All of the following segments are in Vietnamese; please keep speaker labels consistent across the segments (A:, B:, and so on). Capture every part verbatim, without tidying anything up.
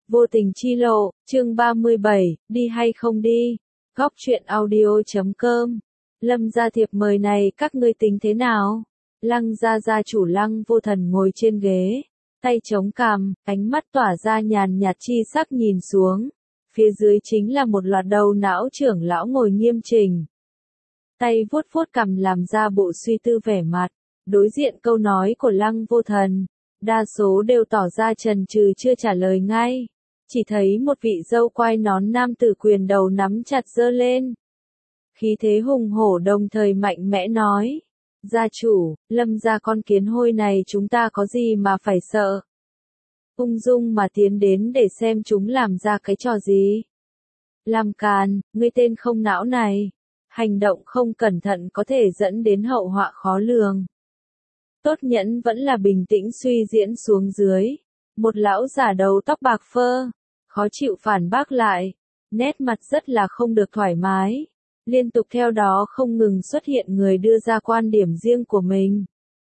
A: Vô tình chi lộ, chương ba mươi bảy, đi hay không đi? Góc truyện audio chấm com. Lâm gia thiệp mời này các ngươi tính thế nào? Lăng gia gia chủ Lăng Vô Thần ngồi trên ghế, tay chống cằm, ánh mắt tỏa ra nhàn nhạt chi sắc nhìn xuống. Phía dưới chính là một loạt đầu não trưởng lão ngồi nghiêm chỉnh. Tay vuốt vuốt cằm làm ra bộ suy tư vẻ mặt. Đối diện câu nói của Lăng Vô Thần, đa số đều tỏ ra chần chừ chưa trả lời ngay. Chỉ thấy một vị dâu quai nón nam tử quyền đầu nắm chặt giơ lên. Khí thế hùng hổ đồng thời mạnh mẽ nói. Gia chủ, Lâm gia con kiến hôi này chúng ta có gì mà phải sợ? Ung dung mà tiến đến để xem chúng làm ra cái trò gì. Làm càn, ngươi tên không não này. Hành động không cẩn thận có thể dẫn đến hậu họa khó lường. Tốt Nhẫn vẫn là bình tĩnh suy diễn xuống dưới. Một lão già đầu tóc bạc phơ, khó chịu phản bác lại, nét mặt rất là không được thoải mái. Liên tục theo đó không ngừng xuất hiện người đưa ra quan điểm riêng của mình.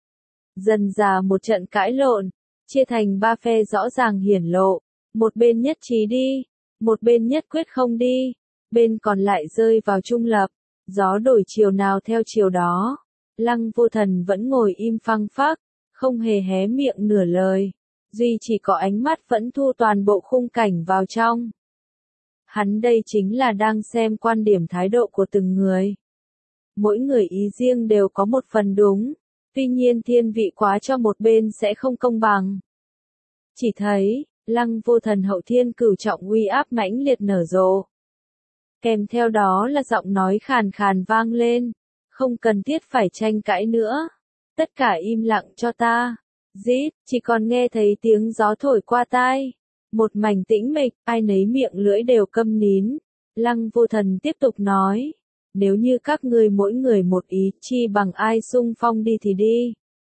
A: Dần dà một trận cãi lộn, chia thành ba phe rõ ràng hiển lộ. Một bên nhất trí đi, một bên nhất quyết không đi, bên còn lại rơi vào trung lập. Gió đổi chiều nào theo chiều đó. Lăng Vô Thần vẫn ngồi im phăng phắc, không hề hé miệng nửa lời. Duy chỉ có ánh mắt vẫn thu toàn bộ khung cảnh vào trong. Hắn đây chính là đang xem quan điểm thái độ của từng người. Mỗi người ý riêng đều có một phần đúng, tuy nhiên thiên vị quá cho một bên sẽ không công bằng. Chỉ thấy, Lăng Vô Thần hậu thiên cửu trọng uy áp mãnh liệt nở rộ. Kèm theo đó là giọng nói khàn khàn vang lên, không cần thiết phải tranh cãi nữa. Tất cả im lặng cho ta. Rít, chỉ còn nghe thấy tiếng gió thổi qua tai. Một mảnh tĩnh mịch, ai nấy miệng lưỡi đều câm nín. Lăng Vô Thần tiếp tục nói. Nếu như các ngươi mỗi người một ý, chi bằng ai xung phong đi thì đi.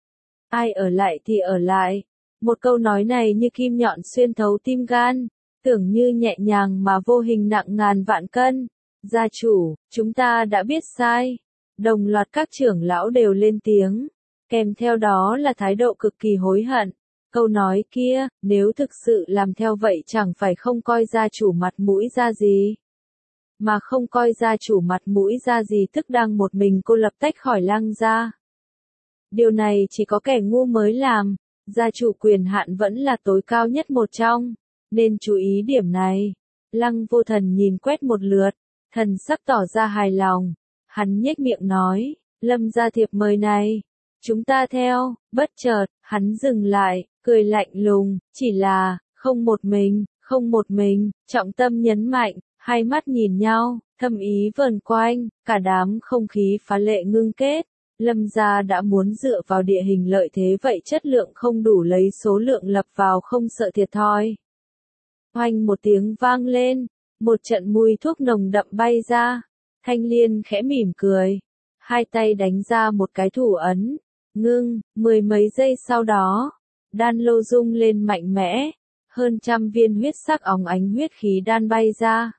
A: Ai ở lại thì ở lại. Một câu nói này như kim nhọn xuyên thấu tim gan. Tưởng như nhẹ nhàng mà vô hình nặng ngàn vạn cân. Gia chủ, chúng ta đã biết sai. Đồng loạt các trưởng lão đều lên tiếng. Kèm theo đó là thái độ cực kỳ hối hận. Câu nói kia, nếu thực sự làm theo vậy chẳng phải không coi gia chủ mặt mũi ra gì. Mà không coi gia chủ mặt mũi ra gì tức đang một mình cô lập tách khỏi Lăng gia. Điều này chỉ có kẻ ngu mới làm. Gia chủ quyền hạn vẫn là tối cao nhất một trong. Nên chú ý điểm này. Lăng Vô Thần nhìn quét một lượt. Thần sắc tỏ ra hài lòng. Hắn nhếch miệng nói. Lâm gia thiệp mời này. Chúng ta theo. Bất chợt, hắn dừng lại. Cười lạnh lùng. Chỉ là, không một mình, không một mình. Trọng tâm nhấn mạnh. Hai mắt nhìn nhau. Thâm ý vờn quanh. Cả đám không khí phá lệ ngưng kết. Lâm gia đã muốn dựa vào địa hình lợi thế vậy chất lượng không đủ lấy số lượng lập vào không sợ thiệt thòi. Oanh một tiếng vang lên, một trận mùi thuốc nồng đậm bay ra. Thanh Liên khẽ mỉm cười, hai tay đánh ra một cái thủ ấn, ngưng, mười mấy giây sau đó, đan lô rung lên mạnh mẽ, hơn trăm viên huyết sắc óng ánh huyết khí đan bay ra.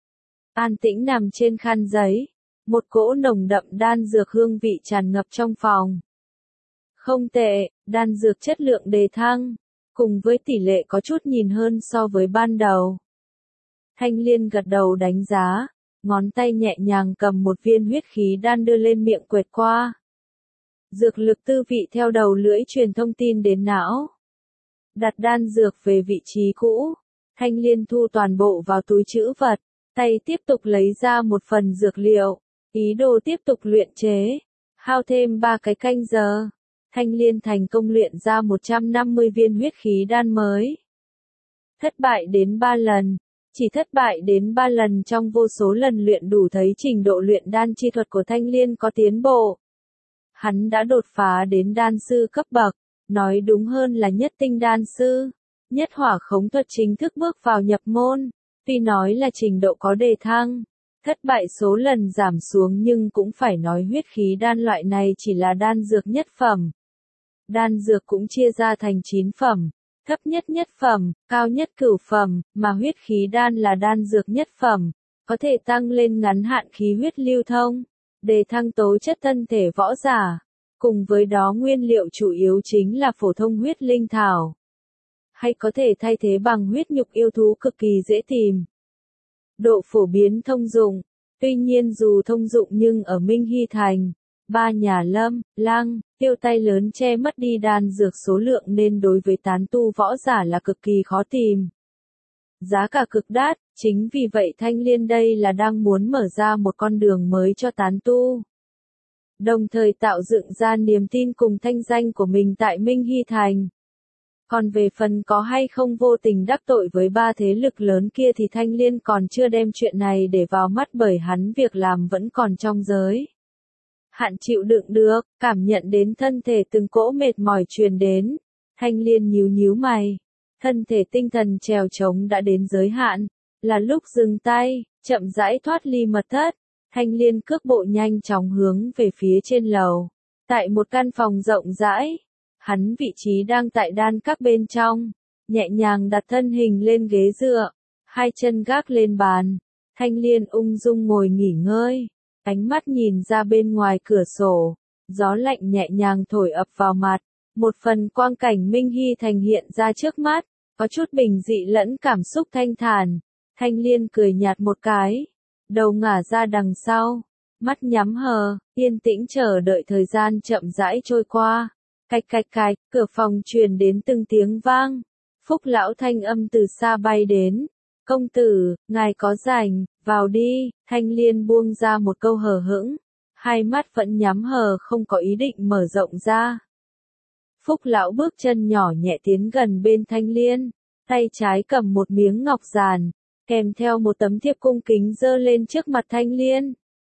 A: An tĩnh nằm trên khăn giấy, một cỗ nồng đậm đan dược hương vị tràn ngập trong phòng. Không tệ, đan dược chất lượng đề thăng. Cùng với tỷ lệ có chút nhìn hơn so với ban đầu. Thanh Liên gật đầu đánh giá, ngón tay nhẹ nhàng cầm một viên huyết khí đan đưa lên miệng quệt qua. Dược lực tư vị theo đầu lưỡi truyền thông tin đến não. Đặt đan dược về vị trí cũ, Thanh Liên thu toàn bộ vào túi trữ vật, tay tiếp tục lấy ra một phần dược liệu, ý đồ tiếp tục luyện chế, hao thêm ba cái canh giờ. Thanh Liên thành công luyện ra một trăm năm mươi viên huyết khí đan mới. Thất bại đến ba lần. Chỉ thất bại đến ba lần trong vô số lần luyện đủ thấy trình độ luyện đan chi thuật của Thanh Liên có tiến bộ. Hắn đã đột phá đến đan sư cấp bậc, nói đúng hơn là nhất tinh đan sư. Nhất hỏa khống thuật chính thức bước vào nhập môn, tuy nói là trình độ có đề thăng. Thất bại số lần giảm xuống nhưng cũng phải nói huyết khí đan loại này chỉ là đan dược nhất phẩm. Đan dược cũng chia ra thành chín phẩm, thấp nhất nhất phẩm, cao nhất cửu phẩm, mà huyết khí đan là đan dược nhất phẩm, có thể tăng lên ngắn hạn khí huyết lưu thông, đề thăng tố chất thân thể võ giả. Cùng với đó nguyên liệu chủ yếu chính là phổ thông huyết linh thảo. hay có thể thay thế bằng huyết nhục yêu thú cực kỳ dễ tìm. Độ phổ biến thông dụng. Tuy nhiên dù thông dụng nhưng ở Minh Hy Thành, ba nhà Lâm, Lăng, Tiêu tay lớn che mất đi đan dược số lượng nên đối với tán tu võ giả là cực kỳ khó tìm. Giá cả cực đắt, chính vì vậy Thanh Liên đây là đang muốn mở ra một con đường mới cho tán tu. Đồng thời tạo dựng ra niềm tin cùng thanh danh của mình tại Minh Hy Thành. Còn về phần có hay không vô tình đắc tội với ba thế lực lớn kia thì Thanh Liên còn chưa đem chuyện này để vào mắt bởi hắn việc làm vẫn còn trong giới. Hạn chịu đựng được, cảm nhận đến thân thể từng cỗ mệt mỏi truyền đến. Thanh Liên nhíu nhíu mày. Thân thể tinh thần trèo trống đã đến giới hạn. Là lúc dừng tay, chậm rãi thoát ly mật thất. Thanh Liên cước bộ nhanh chóng hướng về phía trên lầu. Tại một căn phòng rộng rãi. Hắn vị trí đang tại đan các bên trong. Nhẹ nhàng đặt thân hình lên ghế dựa. Hai chân gác lên bàn. Thanh Liên ung dung ngồi nghỉ ngơi. Ánh mắt nhìn ra bên ngoài cửa sổ. Gió lạnh nhẹ nhàng thổi ập vào mặt. Một phần quang cảnh Minh Hy Thành hiện ra trước mắt. Có chút bình dị lẫn cảm xúc thanh thản. Thanh Liên cười nhạt một cái. Đầu ngả ra đằng sau. Mắt nhắm hờ, yên tĩnh chờ đợi thời gian chậm rãi trôi qua. Cạch cạch cạch, cửa phòng truyền đến từng tiếng vang. Phúc lão thanh âm từ xa bay đến. Công tử, ngài có rảnh, vào đi. Thanh Liên buông ra một câu hờ hững. Hai mắt vẫn nhắm hờ không có ý định mở rộng ra. Phúc lão bước chân nhỏ nhẹ tiến gần bên Thanh Liên. Tay trái cầm một miếng ngọc giản. Kèm theo một tấm thiệp cung kính dơ lên trước mặt Thanh Liên.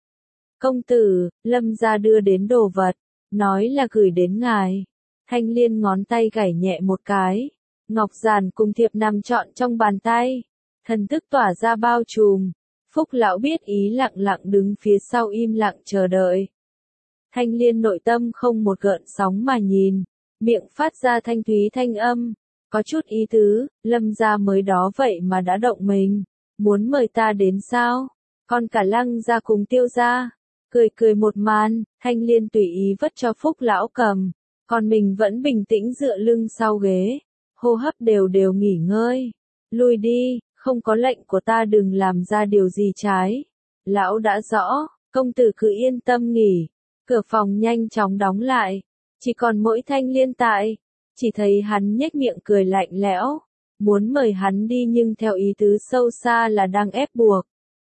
A: Công tử, Lâm gia đưa đến đồ vật. Nói là gửi đến ngài. Thanh Liên ngón tay gảy nhẹ một cái. Ngọc giản cùng thiệp nằm trọn trong bàn tay. Thần thức tỏa ra bao trùm. Phúc lão biết ý lặng lặng đứng phía sau im lặng chờ đợi. Thanh Liên nội tâm không một gợn sóng mà nhìn. Miệng phát ra thanh thúy thanh âm. Có chút ý tứ, Lâm gia mới đó vậy mà đã động mình. Muốn mời ta đến sao? Còn cả Lăng gia cùng Tiêu gia. Cười cười một màn, Thanh Liên tùy ý vất cho Phúc lão cầm. Còn mình vẫn bình tĩnh dựa lưng sau ghế. Hô hấp đều đều nghỉ ngơi. Lui đi, không có lệnh của ta đừng làm ra điều gì trái. Lão đã rõ, công tử cứ yên tâm nghỉ. Cửa phòng nhanh chóng đóng lại. Chỉ còn mỗi Thanh Liên tại. Chỉ thấy hắn nhếch miệng cười lạnh lẽo. Muốn mời hắn đi nhưng theo ý tứ sâu xa là đang ép buộc.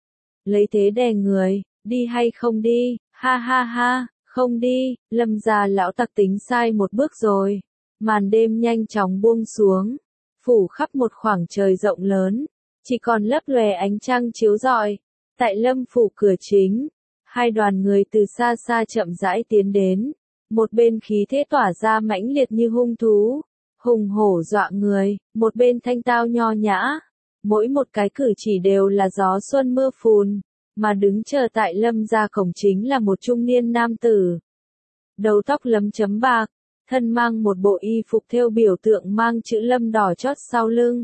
A: Lấy thế đè người, đi hay không đi, ha ha ha, không đi, Lâm gia lão tặc tính sai một bước rồi. Màn đêm nhanh chóng buông xuống, phủ khắp một khoảng trời rộng lớn, chỉ còn lấp lòe ánh trăng chiếu rọi. Tại Lâm phủ cửa chính, hai đoàn người từ xa xa chậm rãi tiến đến. Một bên khí thế tỏa ra mãnh liệt như hung thú, hùng hổ dọa người, một bên thanh tao nho nhã. Mỗi một cái cử chỉ đều là gió xuân mưa phùn, mà đứng chờ tại Lâm gia cổng chính là một trung niên nam tử. Đầu tóc lấm chấm bạc, thân mang một bộ y phục thêu biểu tượng mang chữ Lâm đỏ chót sau lưng.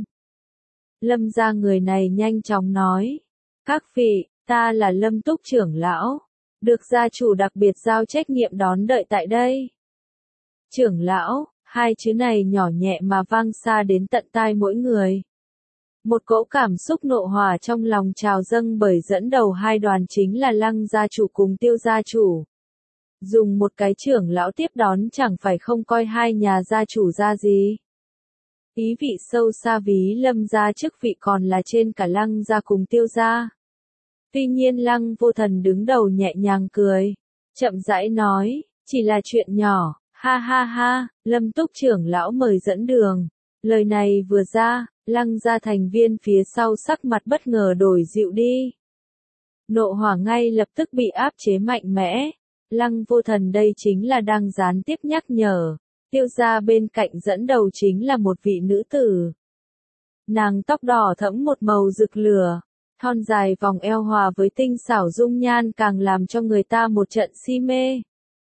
A: Lâm gia người này nhanh chóng nói, các vị, ta là Lâm Túc trưởng lão. Được gia chủ đặc biệt giao trách nhiệm đón đợi tại đây. Trưởng lão, hai chữ này nhỏ nhẹ mà vang xa đến tận tai mỗi người. Một cỗ cảm xúc nộ hỏa trong lòng trào dâng bởi dẫn đầu hai đoàn chính là Lăng gia chủ cùng Tiêu gia chủ. Dùng một cái trưởng lão tiếp đón chẳng phải không coi hai nhà gia chủ ra gì. Ý vị sâu xa ví Lâm gia chức vị còn là trên cả Lăng gia cùng Tiêu gia. Tuy nhiên Lăng Vô Thần đứng đầu nhẹ nhàng cười, chậm rãi nói, chỉ là chuyện nhỏ, ha ha ha, Lâm Túc trưởng lão mời dẫn đường. Lời này vừa ra, Lăng gia thành viên phía sau sắc mặt bất ngờ đổi dịu đi. Nộ hỏa ngay lập tức bị áp chế mạnh mẽ. Lăng Vô Thần đây chính là đang gián tiếp nhắc nhở. Tiêu gia bên cạnh dẫn đầu chính là một vị nữ tử. Nàng tóc đỏ thẫm một màu rực lửa. Thon dài vòng eo hòa với tinh xảo dung nhan càng làm cho người ta một trận si mê.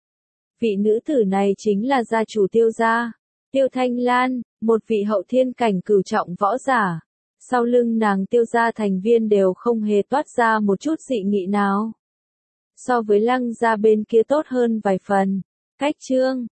A: Vị nữ tử này chính là gia chủ Tiêu gia, Tiêu Thanh Lan, một vị hậu thiên cảnh cửu trọng võ giả. Sau lưng nàng Tiêu gia thành viên đều không hề toát ra một chút dị nghị nào. So với Lăng gia bên kia tốt hơn vài phần. Cách chương